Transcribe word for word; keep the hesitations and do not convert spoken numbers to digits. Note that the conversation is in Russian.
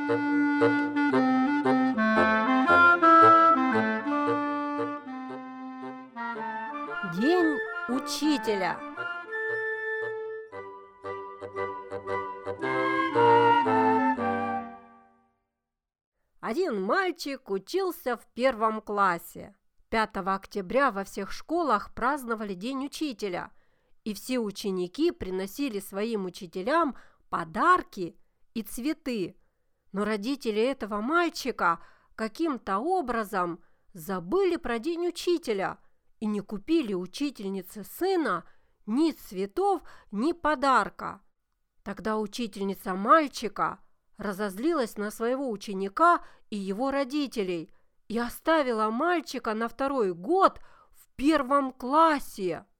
День учителя. Один мальчик учился в первом классе. пятого октября во всех школах праздновали День учителя, и все ученики приносили своим учителям подарки и цветы. Но родители этого мальчика каким-то образом забыли про День учителя и не купили учительнице сына ни цветов, ни подарка. Тогда учительница мальчика разозлилась на своего ученика и его родителей и оставила мальчика на второй год в первом классе.